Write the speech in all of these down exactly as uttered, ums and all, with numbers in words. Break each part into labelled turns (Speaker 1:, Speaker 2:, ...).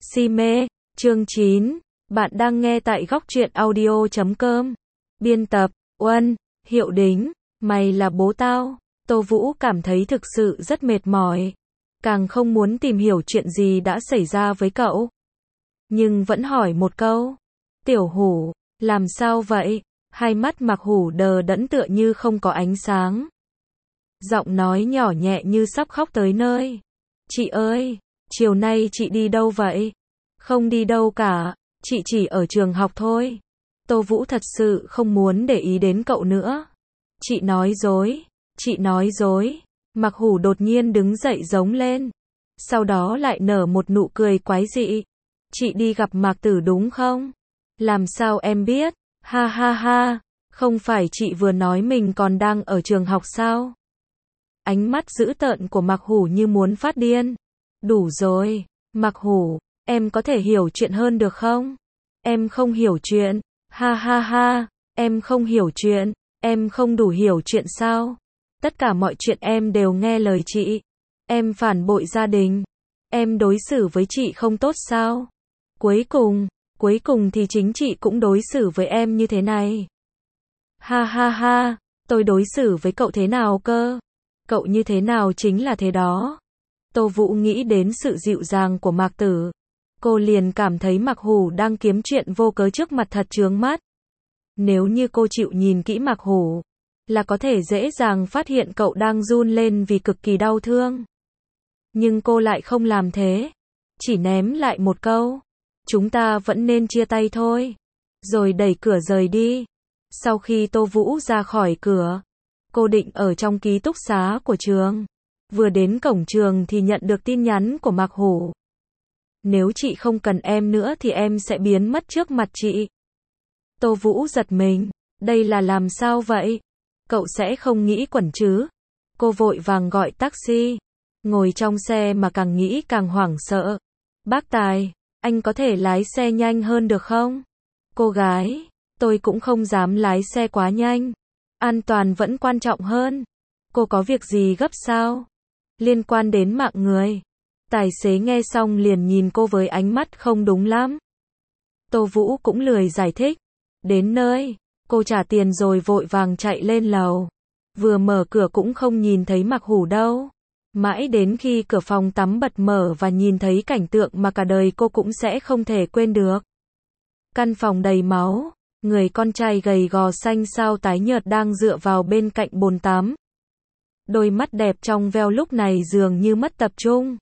Speaker 1: Si mê, chương chín. Bạn đang nghe tại góc truyện audio chấm com. Biên tập, Uân, Hiệu Đính. Mày là bố tao. Tô Vũ cảm thấy thực sự rất mệt mỏi. Càng không muốn tìm hiểu chuyện gì đã xảy ra với cậu. Nhưng vẫn hỏi một câu. Tiểu Hủ, làm sao vậy? Hai mắt Mạc Hủ đờ đẫn tựa như không có ánh sáng. Giọng nói nhỏ nhẹ như sắp khóc tới nơi. Chị ơi, chiều nay chị đi đâu vậy? Không đi đâu cả, chị chỉ ở trường học thôi. Tô Vũ thật sự không muốn để ý đến cậu nữa. Chị nói dối, chị nói dối. Mạc Hủ đột nhiên đứng dậy giống lên. Sau đó lại nở một nụ cười quái dị. Chị đi gặp Mạc Tử đúng không? Làm sao em biết? Ha ha ha, không phải chị vừa nói mình còn đang ở trường học sao? Ánh mắt dữ tợn của Mạc Hủ như muốn phát điên. Đủ rồi, Mạc Hủ, em có thể hiểu chuyện hơn được không? Em không hiểu chuyện. Ha ha ha, em không hiểu chuyện. Em không đủ hiểu chuyện sao? Tất cả mọi chuyện em đều nghe lời chị. Em phản bội gia đình. Em đối xử với chị không tốt sao? Cuối cùng, cuối cùng thì chính chị cũng đối xử với em như thế này. Ha ha ha, tôi đối xử với cậu thế nào cơ? Cậu như thế nào chính là thế đó. Tô Vũ nghĩ đến sự dịu dàng của Mạc Tử. Cô liền cảm thấy Mạc Hủ đang kiếm chuyện vô cớ trước mặt thật chướng mắt. Nếu như cô chịu nhìn kỹ Mạc Hủ, là có thể dễ dàng phát hiện cậu đang run lên vì cực kỳ đau thương. Nhưng cô lại không làm thế. Chỉ ném lại một câu. Chúng ta vẫn nên chia tay thôi. Rồi đẩy cửa rời đi. Sau khi Tô Vũ ra khỏi cửa, cô định ở trong ký túc xá của trường. Vừa đến cổng trường thì nhận được tin nhắn của Mạc Hủ. Nếu chị không cần em nữa thì em sẽ biến mất trước mặt chị. Tô Vũ giật mình. Đây là làm sao vậy? Cậu sẽ không nghĩ quẩn chứ? Cô vội vàng gọi taxi. Ngồi trong xe mà càng nghĩ càng hoảng sợ. Bác Tài, anh có thể lái xe nhanh hơn được không? Cô gái, tôi cũng không dám lái xe quá nhanh. An toàn vẫn quan trọng hơn. Cô có việc gì gấp sao? Liên quan đến mạng người. Tài xế nghe xong liền nhìn cô với ánh mắt không đúng lắm. Tô Vũ cũng lười giải thích. Đến nơi, cô trả tiền rồi vội vàng chạy lên lầu. Vừa mở cửa cũng không nhìn thấy Mạc Hủ đâu. Mãi đến khi cửa phòng tắm bật mở và nhìn thấy cảnh tượng mà cả đời cô cũng sẽ không thể quên được. Căn phòng đầy máu, người con trai gầy gò xanh xao tái nhợt đang dựa vào bên cạnh bồn tắm. Đôi mắt đẹp trong veo lúc này dường như mất tập trung.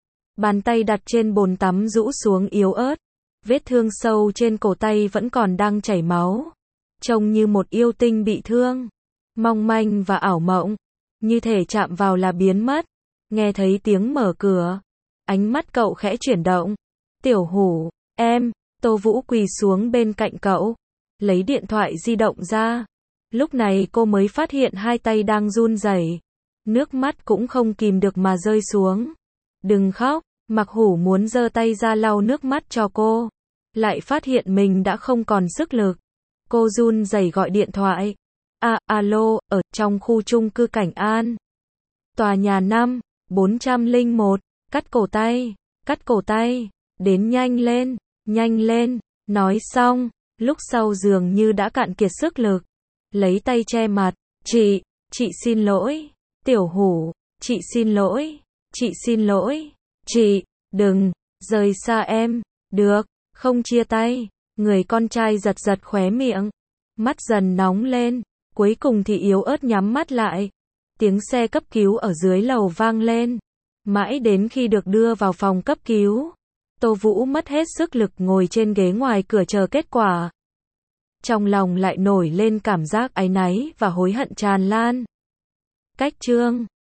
Speaker 1: Bàn tay đặt trên bồn tắm rũ xuống yếu ớt. Vết thương sâu trên cổ tay vẫn còn đang chảy máu. Trông như một yêu tinh bị thương. Mong manh và ảo mộng. Như thể chạm vào là biến mất. Nghe thấy tiếng mở cửa. Ánh mắt cậu khẽ chuyển động. Tiểu Hủ, em. Tô Vũ quỳ xuống bên cạnh cậu. Lấy điện thoại di động ra. Lúc này cô mới phát hiện hai tay đang run rẩy. Nước mắt cũng không kìm được mà rơi xuống. Đừng khóc. Mạc Hủ muốn giơ tay ra lau nước mắt cho cô. Lại phát hiện mình đã không còn sức lực. Cô run rẩy gọi điện thoại. À, alo, ở trong khu chung cư Cảnh An. Tòa nhà năm, bốn trăm lẻ một, cắt cổ tay, cắt cổ tay, đến nhanh lên, nhanh lên, nói xong, lúc sau dường như đã cạn kiệt sức lực. Lấy tay che mặt, chị, chị xin lỗi, Tiểu Hủ, chị xin lỗi, chị xin lỗi, chị, đừng, rời xa em, được, không chia tay. Người con trai giật giật khóe miệng, mắt dần nóng lên, cuối cùng thì yếu ớt nhắm mắt lại. Tiếng xe cấp cứu ở dưới lầu vang lên. Mãi đến khi được đưa vào phòng cấp cứu, Tô Vũ mất hết sức lực ngồi trên ghế ngoài cửa chờ kết quả. Trong lòng lại nổi lên cảm giác áy náy và hối hận tràn lan. Cách chương